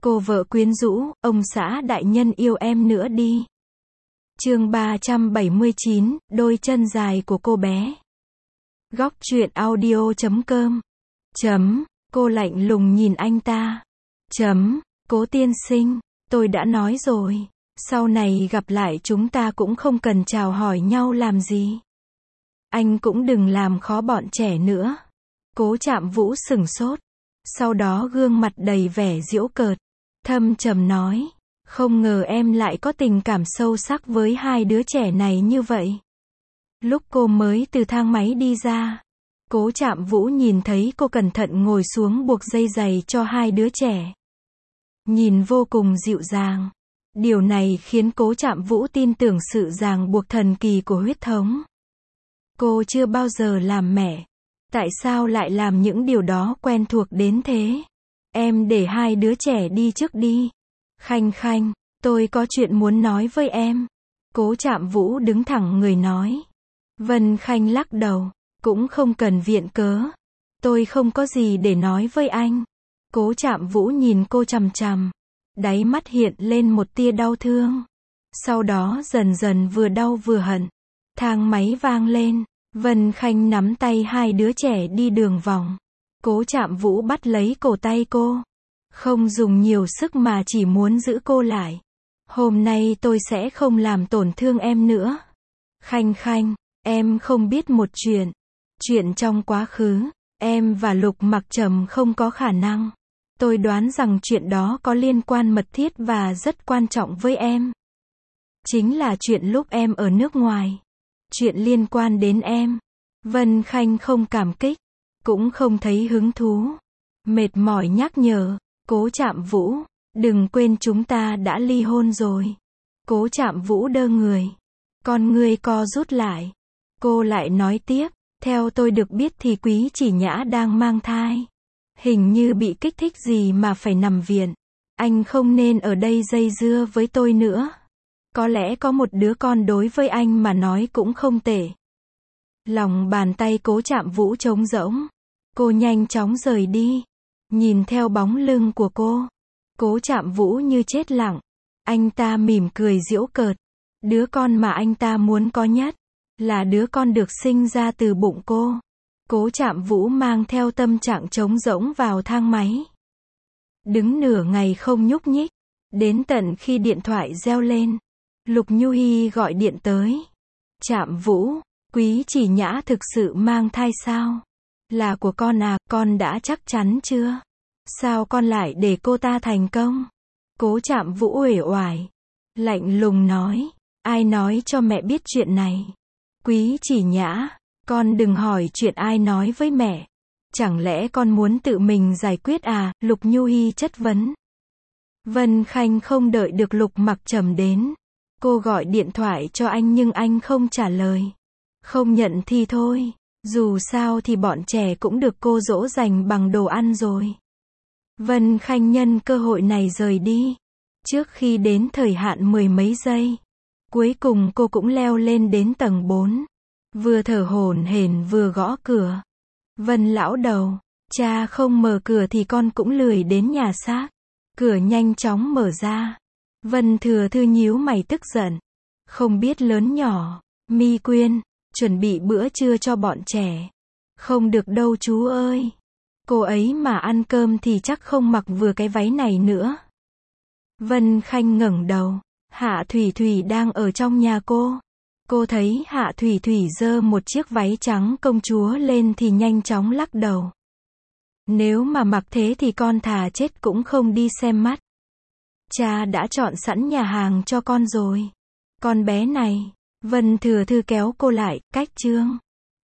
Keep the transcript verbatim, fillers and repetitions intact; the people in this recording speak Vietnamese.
Cô vợ quyến rũ, ông xã đại nhân yêu em nữa đi. Chương ba trăm bảy mươi chín, đôi chân dài của cô bé. Góc truyện audio chấm com. Chấm, cô lạnh lùng nhìn anh ta. Chấm, Cố tiên sinh, tôi đã nói rồi, sau này gặp lại chúng ta cũng không cần chào hỏi nhau làm gì. Anh cũng đừng làm khó bọn trẻ nữa. Cố Trạm Vũ sửng sốt, sau đó gương mặt đầy vẻ giễu cợt, thâm trầm nói, không ngờ em lại có tình cảm sâu sắc với hai đứa trẻ này như vậy. Lúc cô mới từ thang máy đi ra, Cố Trạm Vũ nhìn thấy cô cẩn thận ngồi xuống buộc dây giày cho hai đứa trẻ. Nhìn vô cùng dịu dàng. Điều này khiến Cố Trạm Vũ tin tưởng sự ràng buộc thần kỳ của huyết thống. Cô chưa bao giờ làm mẹ. Tại sao lại làm những điều đó quen thuộc đến thế? Em để hai đứa trẻ đi trước đi. Khanh Khanh, tôi có chuyện muốn nói với em. Cố Trạm Vũ đứng thẳng người nói. Vân Khanh lắc đầu, cũng không cần viện cớ. Tôi không có gì để nói với anh. Cố Trạm Vũ nhìn cô chằm chằm, đáy mắt hiện lên một tia đau thương. Sau đó dần dần vừa đau vừa hận. Thang máy vang lên, Vân Khanh nắm tay hai đứa trẻ đi đường vòng. Cố Trạm Vũ bắt lấy cổ tay cô, không dùng nhiều sức mà chỉ muốn giữ cô lại. Hôm nay tôi sẽ không làm tổn thương em nữa. Khanh Khanh, em không biết một chuyện. Chuyện trong quá khứ, em và Lục Mặc Trầm không có khả năng. Tôi đoán rằng chuyện đó có liên quan mật thiết và rất quan trọng với em. Chính là chuyện lúc em ở nước ngoài. Chuyện liên quan đến em. Vân Khanh không cảm kích, cũng không thấy hứng thú. Mệt mỏi nhắc nhở, Cố Trạm Vũ, đừng quên chúng ta đã ly hôn rồi. Cố Trạm Vũ đơ người, con ngươi co rút lại. Cô lại nói tiếp, theo tôi được biết thì Quý Chỉ Nhã đang mang thai. Hình như bị kích thích gì mà phải nằm viện. Anh không nên ở đây dây dưa với tôi nữa. Có lẽ có một đứa con đối với anh mà nói cũng không tệ. Lòng bàn tay Cố Trạm Vũ trống rỗng. Cô nhanh chóng rời đi. Nhìn theo bóng lưng của cô, Cố Trạm Vũ như chết lặng. Anh ta mỉm cười giễu cợt. Đứa con mà anh ta muốn có nhất là đứa con được sinh ra từ bụng cô. Cố Trạm Vũ mang theo tâm trạng trống rỗng vào thang máy. Đứng nửa ngày không nhúc nhích. Đến tận khi điện thoại reo lên, Lục Nhu Hi gọi điện tới. Trạm Vũ, Quý Chỉ Nhã thực sự mang thai sao? Là của con à, con đã chắc chắn chưa? Sao con lại để cô ta thành công? Cố Trạm Vũ uể oải, lạnh lùng nói, ai nói cho mẹ biết chuyện này? Quý Chỉ Nhã, con đừng hỏi chuyện ai nói với mẹ. Chẳng lẽ con muốn tự mình giải quyết à? Lục Nhu Hi chất vấn. Vân Khanh không đợi được Lục Mặc Trầm đến. Cô gọi điện thoại cho anh nhưng anh không trả lời. Không nhận thì thôi. Dù sao thì bọn trẻ cũng được cô dỗ dành bằng đồ ăn rồi. Vân Khanh nhân cơ hội này rời đi. Trước khi đến thời hạn mười mấy giây, cuối cùng cô cũng leo lên đến tầng bốn. Vừa thở hổn hển vừa gõ cửa. Vân lão đầu, cha không mở cửa thì con cũng lười đến nhà xác. Cửa nhanh chóng mở ra. Vân Thừa Thư nhíu mày tức giận. Không biết lớn nhỏ, Mi Quyên, chuẩn bị bữa trưa cho bọn trẻ. Không được đâu chú ơi. Cô ấy mà ăn cơm thì chắc không mặc vừa cái váy này nữa. Vân Khanh ngẩng đầu. Hạ Thủy Thủy đang ở trong nhà cô. Cô thấy Hạ Thủy Thủy giơ một chiếc váy trắng công chúa lên thì nhanh chóng lắc đầu. Nếu mà mặc thế thì con thà chết cũng không đi xem mắt. Cha đã chọn sẵn nhà hàng cho con rồi. Con bé này, Vân Thừa Thư kéo cô lại, cách chương.